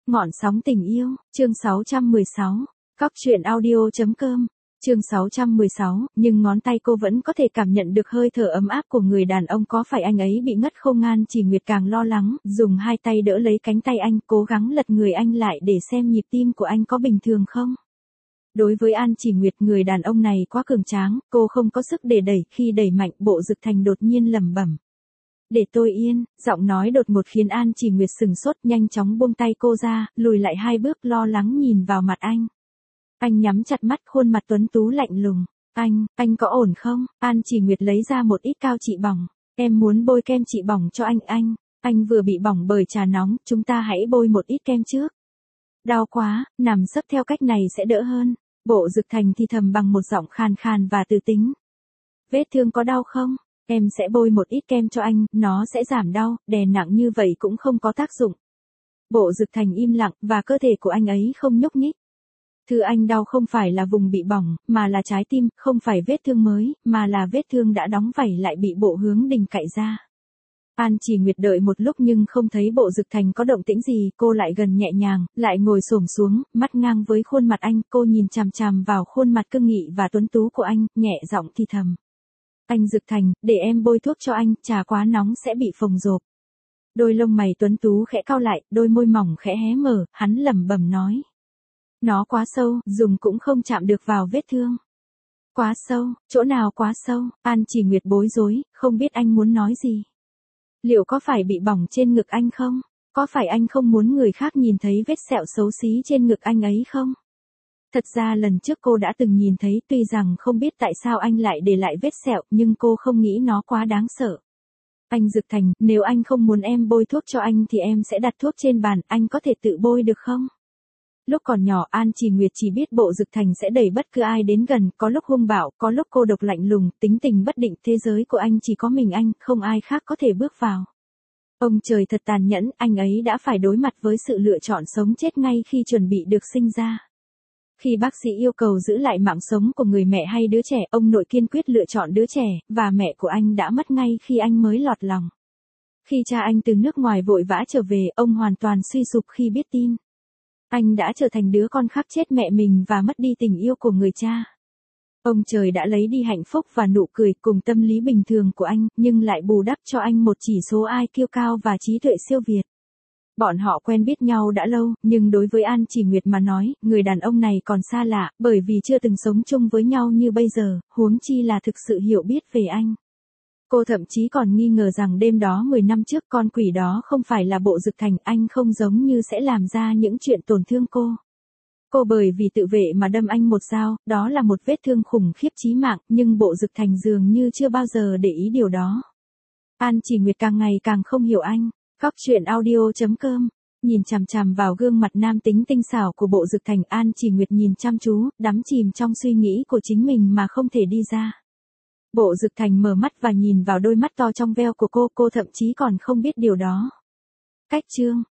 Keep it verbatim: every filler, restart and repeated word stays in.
Ngọn sóng tình yêu, chương sáu trăm mười sáu, Cóc truyện audio.com, chương sáu trăm mười sáu, nhưng ngón tay cô vẫn có thể cảm nhận được hơi thở ấm áp của người đàn ông. Có phải anh ấy bị ngất không? An Chỉ Nguyệt càng lo lắng, dùng hai tay đỡ lấy cánh tay anh, cố gắng lật người anh lại để xem nhịp tim của anh có bình thường không. Đối với An Chỉ Nguyệt, người đàn ông này quá cường tráng, cô không có sức để đẩy. Khi đẩy mạnh, Bộ Dực Thành đột nhiên lẩm bẩm: "Để tôi yên." Giọng nói đột ngột khiến An Chỉ Nguyệt sừng sốt, nhanh chóng buông tay cô ra, lùi lại hai bước, lo lắng nhìn vào mặt anh. Anh nhắm chặt mắt, khuôn mặt tuấn tú lạnh lùng. Anh, anh có ổn không? An Chỉ Nguyệt lấy ra một ít cao trị bỏng. Em muốn bôi kem trị bỏng cho anh. Anh, anh vừa bị bỏng bởi trà nóng, chúng ta hãy bôi một ít kem trước. Đau quá, nằm sấp theo cách này sẽ đỡ hơn. Bộ Dực Thành thì thầm bằng một giọng khàn khàn và từ tính. Vết thương có đau không? Em sẽ bôi một ít kem cho anh, nó sẽ giảm đau, đè nặng như vậy cũng không có tác dụng. Bộ Dực Thành im lặng, và cơ thể của anh ấy không nhúc nhích. Thứ anh đau không phải là vùng bị bỏng, mà là trái tim, không phải vết thương mới, mà là vết thương đã đóng vảy lại bị Bộ Hướng Đình cạy ra. An Chỉ Nguyệt đợi một lúc nhưng không thấy Bộ Dực Thành có động tĩnh gì, cô lại gần nhẹ nhàng, lại ngồi xổm xuống, mắt ngang với khuôn mặt anh, cô nhìn chằm chằm vào khuôn mặt cương nghị và tuấn tú của anh, nhẹ giọng thì thầm. Anh Dực Thành, để em bôi thuốc cho anh, trà quá nóng sẽ bị phồng rộp. Đôi lông mày tuấn tú khẽ cau lại, đôi môi mỏng khẽ hé mở, hắn lẩm bẩm nói. Nó quá sâu, dùng cũng không chạm được vào vết thương. Quá sâu, chỗ nào quá sâu? An Chỉ Nguyệt bối rối, không biết anh muốn nói gì. Liệu có phải bị bỏng trên ngực anh không? Có phải anh không muốn người khác nhìn thấy vết sẹo xấu xí trên ngực anh ấy không? Thật ra lần trước cô đã từng nhìn thấy, tuy rằng không biết tại sao anh lại để lại vết sẹo, nhưng cô không nghĩ nó quá đáng sợ. Anh Dực Thành, nếu anh không muốn em bôi thuốc cho anh thì em sẽ đặt thuốc trên bàn, anh có thể tự bôi được không? Lúc còn nhỏ, An Chỉ Nguyệt chỉ biết Bộ Dực Thành sẽ đẩy bất cứ ai đến gần, có lúc hung bạo, có lúc cô độc lạnh lùng, tính tình bất định. Thế giới của anh chỉ có mình anh, không ai khác có thể bước vào. Ông trời thật tàn nhẫn, anh ấy đã phải đối mặt với sự lựa chọn sống chết ngay khi chuẩn bị được sinh ra. Khi bác sĩ yêu cầu giữ lại mạng sống của người mẹ hay đứa trẻ, ông nội kiên quyết lựa chọn đứa trẻ, và mẹ của anh đã mất ngay khi anh mới lọt lòng. Khi cha anh từ nước ngoài vội vã trở về, ông hoàn toàn suy sụp khi biết tin. Anh đã trở thành đứa con khắc chết mẹ mình và mất đi tình yêu của người cha. Ông trời đã lấy đi hạnh phúc và nụ cười cùng tâm lý bình thường của anh, nhưng lại bù đắp cho anh một chỉ số i kiu cao và trí tuệ siêu việt. Bọn họ quen biết nhau đã lâu, nhưng đối với An Chỉ Nguyệt mà nói, người đàn ông này còn xa lạ, bởi vì chưa từng sống chung với nhau như bây giờ, huống chi là thực sự hiểu biết về anh. Cô thậm chí còn nghi ngờ rằng đêm đó mười năm trước con quỷ đó không phải là Bộ Dực Thành, anh không giống như sẽ làm ra những chuyện tổn thương cô. Cô bởi vì tự vệ mà đâm anh một dao, đó là một vết thương khủng khiếp chí mạng, nhưng Bộ Dực Thành dường như chưa bao giờ để ý điều đó. An Chỉ Nguyệt càng ngày càng không hiểu anh. Cóc truyện audio.com, nhìn chằm chằm vào gương mặt nam tính tinh xảo của Bộ Dực Thành, An Chỉ Nguyệt nhìn chăm chú, đắm chìm trong suy nghĩ của chính mình mà không thể đi ra. Bộ Dực Thành mở mắt và nhìn vào đôi mắt to trong veo của cô, cô thậm chí còn không biết điều đó. Cách chương,